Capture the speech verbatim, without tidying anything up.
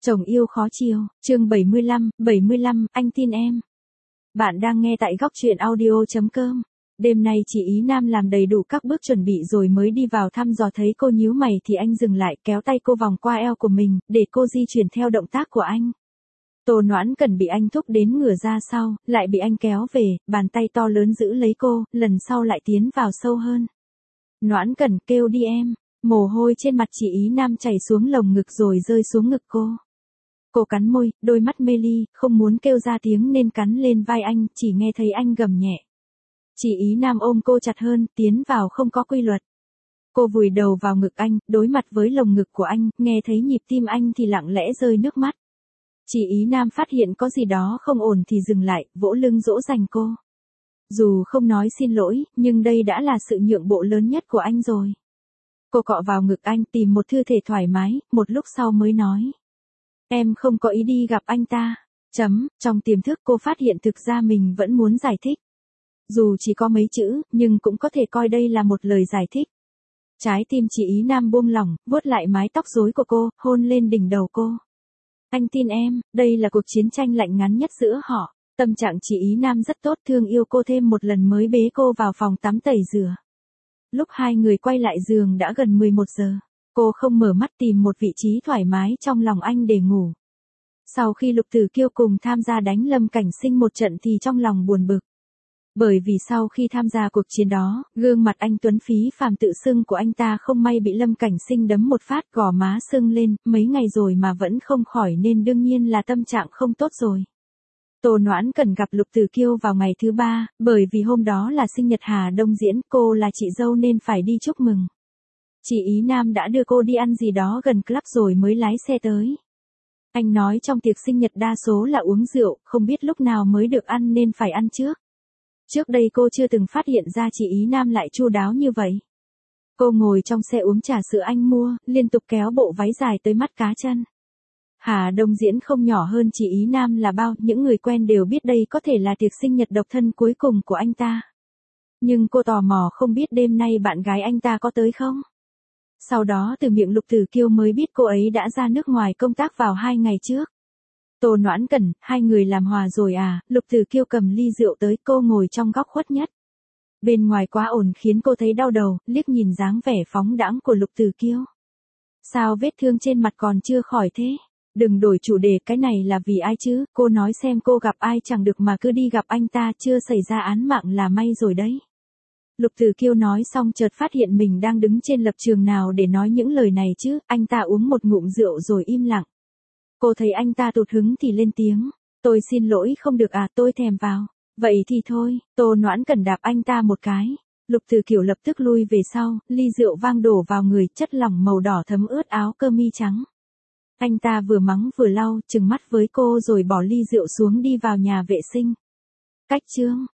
Chồng yêu khó chiều, chương bảy mươi lăm, bảy mươi lăm, anh tin em. Bạn đang nghe tại góc truyện audio chấm com. Đêm nay chị Ý Nam làm đầy đủ các bước chuẩn bị rồi mới đi vào thăm dò, thấy cô nhíu mày thì anh dừng lại, kéo tay cô vòng qua eo của mình, để cô di chuyển theo động tác của anh. Tô Noãn Cần bị anh thúc đến ngửa ra sau, lại bị anh kéo về, bàn tay to lớn giữ lấy cô, lần sau lại tiến vào sâu hơn. Noãn Cần, kêu đi em. Mồ hôi trên mặt chị Ý Nam chảy xuống lồng ngực rồi rơi xuống ngực cô. Cô cắn môi, đôi mắt mê ly, không muốn kêu ra tiếng nên cắn lên vai anh, chỉ nghe thấy anh gầm nhẹ. Chị Ý Nam ôm cô chặt hơn, tiến vào không có quy luật. Cô vùi đầu vào ngực anh, đối mặt với lồng ngực của anh, nghe thấy nhịp tim anh thì lặng lẽ rơi nước mắt. Chị Ý Nam phát hiện có gì đó không ổn thì dừng lại, vỗ lưng dỗ dành cô. Dù không nói xin lỗi, nhưng đây đã là sự nhượng bộ lớn nhất của anh rồi. Cô cọ vào ngực anh, tìm một tư thế thoải mái, một lúc sau mới nói. Em không có ý đi gặp anh ta. Chấm, trong tiềm thức cô phát hiện thực ra mình vẫn muốn giải thích. Dù chỉ có mấy chữ, nhưng cũng có thể coi đây là một lời giải thích. Trái tim chị Ý Nam buông lỏng, vuốt lại mái tóc rối của cô, hôn lên đỉnh đầu cô. Anh tin em, đây là cuộc chiến tranh lạnh ngắn nhất giữa họ. Tâm trạng chị Ý Nam rất tốt, thương yêu cô thêm một lần mới bế cô vào phòng tắm tẩy rửa. Lúc hai người quay lại giường đã gần mười một giờ. Cô không mở mắt, tìm một vị trí thoải mái trong lòng anh để ngủ. Sau khi Lục Tử Kiêu cùng tham gia đánh Lâm Cảnh Sinh một trận thì trong lòng buồn bực. Bởi vì sau khi tham gia cuộc chiến đó, gương mặt anh tuấn phí phàm tự xưng của anh ta không may bị Lâm Cảnh Sinh đấm một phát, gò má sưng lên, mấy ngày rồi mà vẫn không khỏi nên đương nhiên là tâm trạng không tốt rồi. Tô Noãn Cần gặp Lục Tử Kiêu vào ngày thứ ba, bởi vì hôm đó là sinh nhật Hà Đông Diễn, cô là chị dâu nên phải đi chúc mừng. Chị Ý Nam đã đưa cô đi ăn gì đó gần club rồi mới lái xe tới. Anh nói trong tiệc sinh nhật đa số là uống rượu, không biết lúc nào mới được ăn nên phải ăn trước. Trước đây cô chưa từng phát hiện ra chị Ý Nam lại chu đáo như vậy. Cô ngồi trong xe uống trà sữa anh mua, liên tục kéo bộ váy dài tới mắt cá chân. Hà Đông Diễn không nhỏ hơn chị Ý Nam là bao, những người quen đều biết đây có thể là tiệc sinh nhật độc thân cuối cùng của anh ta. Nhưng cô tò mò không biết đêm nay bạn gái anh ta có tới không? Sau đó từ miệng Lục Tử Kiêu mới biết cô ấy đã ra nước ngoài công tác vào hai ngày trước. Tô Noãn Cần, hai người làm hòa rồi à? Lục Tử Kiêu cầm ly rượu tới, cô ngồi trong góc khuất nhất. Bên ngoài quá ồn khiến cô thấy đau đầu, liếc nhìn dáng vẻ phóng đãng của Lục Tử Kiêu. Sao vết thương trên mặt còn chưa khỏi thế? Đừng đổi chủ đề, cái này là vì ai chứ? Cô nói xem cô gặp ai chẳng được mà cứ đi gặp anh ta, chưa xảy ra án mạng là may rồi đấy. Lục Tử Kiêu nói xong chợt phát hiện mình đang đứng trên lập trường nào để nói những lời này chứ, anh ta uống một ngụm rượu rồi im lặng. Cô thấy anh ta tụt hứng thì lên tiếng, tôi xin lỗi không được à, tôi thèm vào. Vậy thì thôi, Tô Noãn Cần đạp anh ta một cái. Lục Tử Kiêu lập tức lui về sau, ly rượu vang đổ vào người, chất lỏng màu đỏ thấm ướt áo cơ mi trắng. Anh ta vừa mắng vừa lau, trừng mắt với cô rồi bỏ ly rượu xuống đi vào nhà vệ sinh. Cách chương,